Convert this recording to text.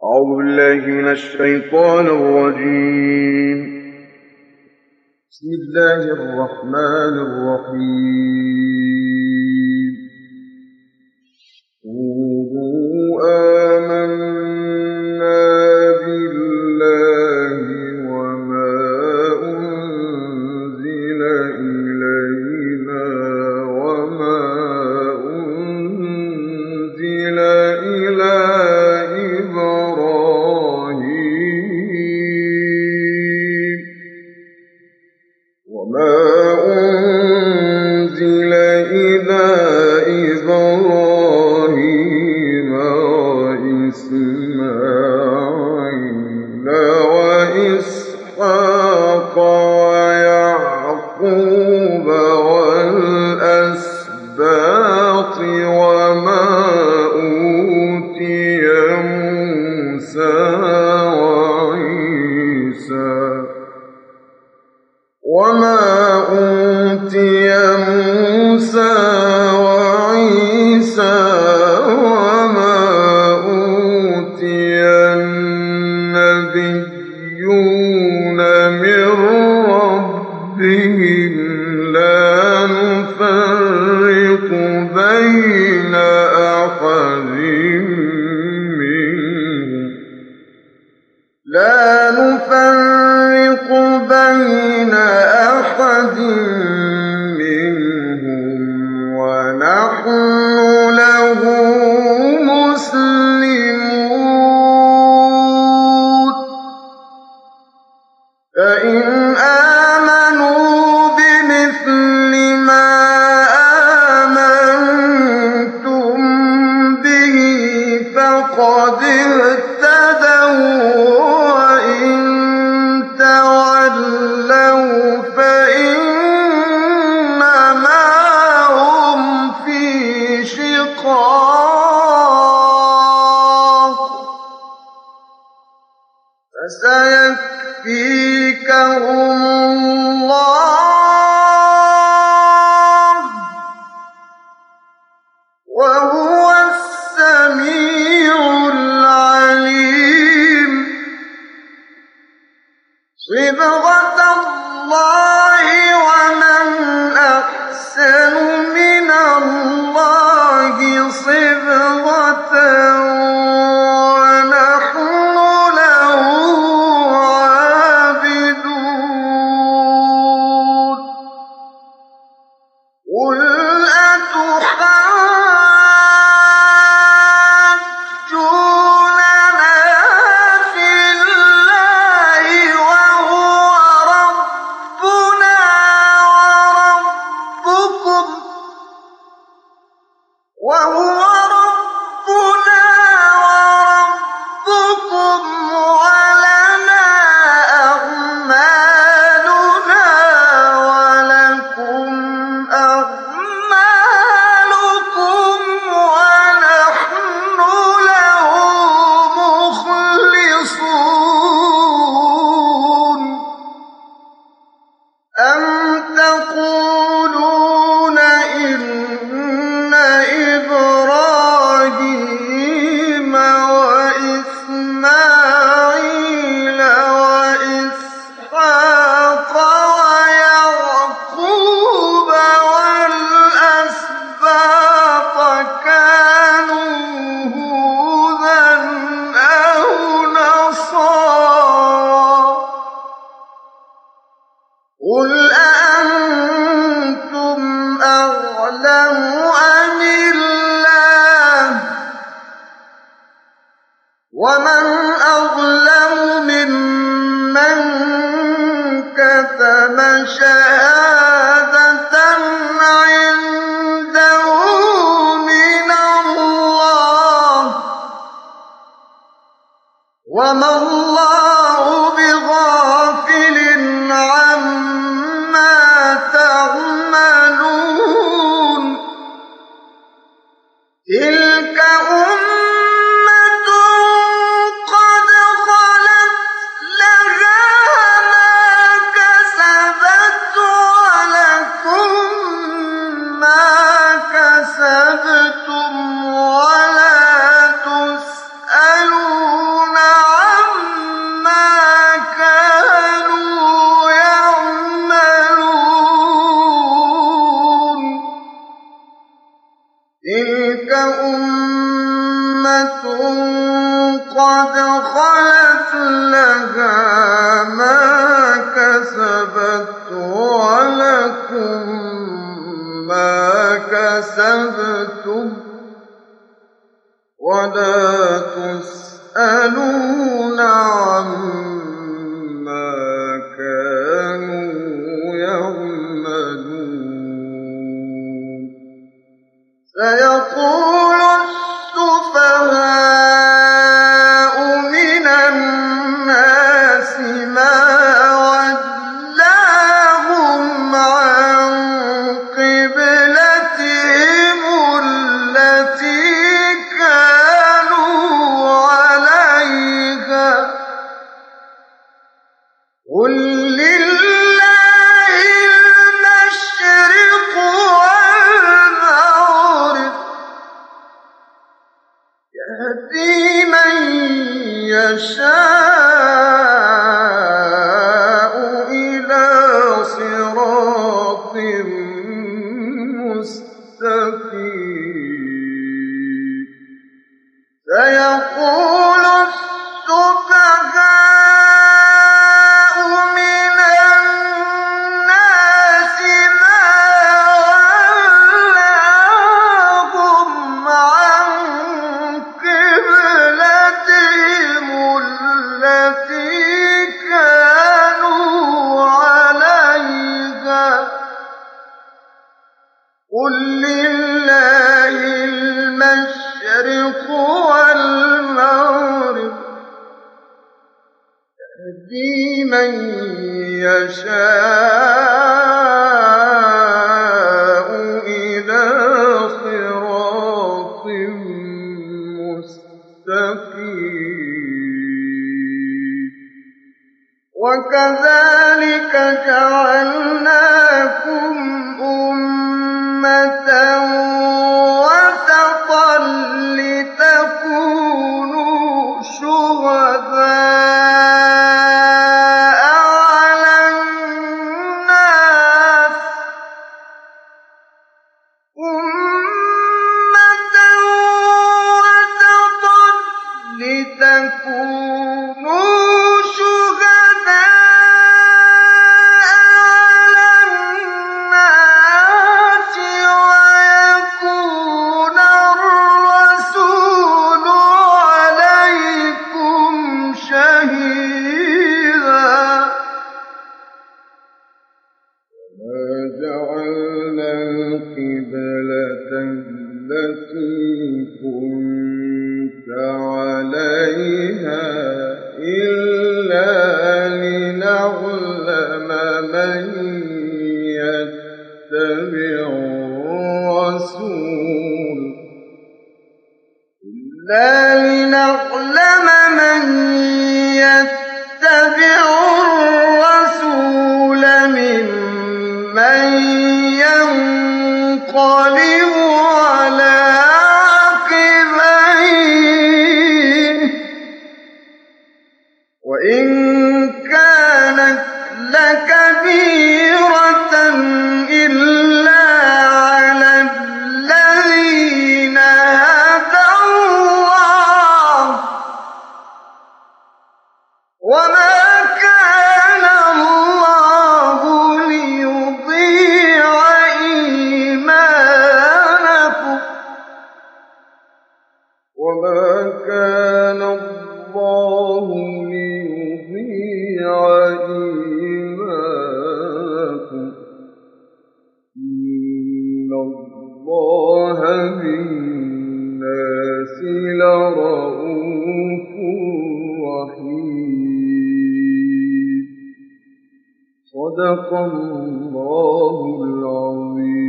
أعوذ بالله من الشيطان الرجيم. بسم الله الرحمن الرحيم. قولوا آمنا بالله وما أنزل إلينا وما أنزل إلى إبراهيم وإسماعيل وإسحاق ويعقوب والأسباط وما أوتي موسى وعيسى وما أوتي النبيون من ربهم لا نفرق بين أحد منهم ونحن له مسلمون. فإن آمنوا بمثل ما آمنتم به فقد اهتدوا، وإن تولوا فإنما هم في شقاق، فسيكفيكهم الله وهو السميع العليم. صبغة الله ومن أحسن من الله صبغة ونحن له عابدون. قل أتحاجوننا في الله وهو ربنا وربكم ولنا أعمالنا ولكم أعمالكم ونحن له مخلصون. أم تقولون إن إبراهيم وإسماعيل وإسحاق ويعقوب والأسباط كانوا هودا أو نصارى؟ قل أأنتم أعلم أم الله؟ ومن أظلم ممن كتم شهادة عنده من الله، وما الله بغافل عما تعملون. تلك أمة قد خلت لها ما كسبت ولكم ما كسبتم ولا تسألون قد خلت لها ما كسبت ولكم ما كسبتم ولا تسألون عما كانوا يعملون سيقول السفهاء من الناس ما ولاهم عن قبلتهم التي كانوا عليها قل لله المشرق والمغرب يهدي من يشاء إلى صراط مستقيم سيقول السفهاء من الناس ما ولاهم عن قبلتهم التي كانوا عليها قل لله المشرق والمغرب يهدي من يشاء إلى صراط مستقيم وكذلك جعلناكم أمة وسطا لتكونوا شهداء على الناس أمة وسطا لتكونوا شهداء على الناس ويكون الرسول عليكم شهيدا وما جعلنا القبلة التي كنت عليها إلا لنعلم من يتبع الرسول ممن ينقلب على عقبيه وإن كانت لكبيرة إلا على الذين هدى الله وما كان الله ليضيع إيمانكم وما كان الله ليضيع إيمانكم إن الله بالناس لرءوف رحيم صدق الله العظيم.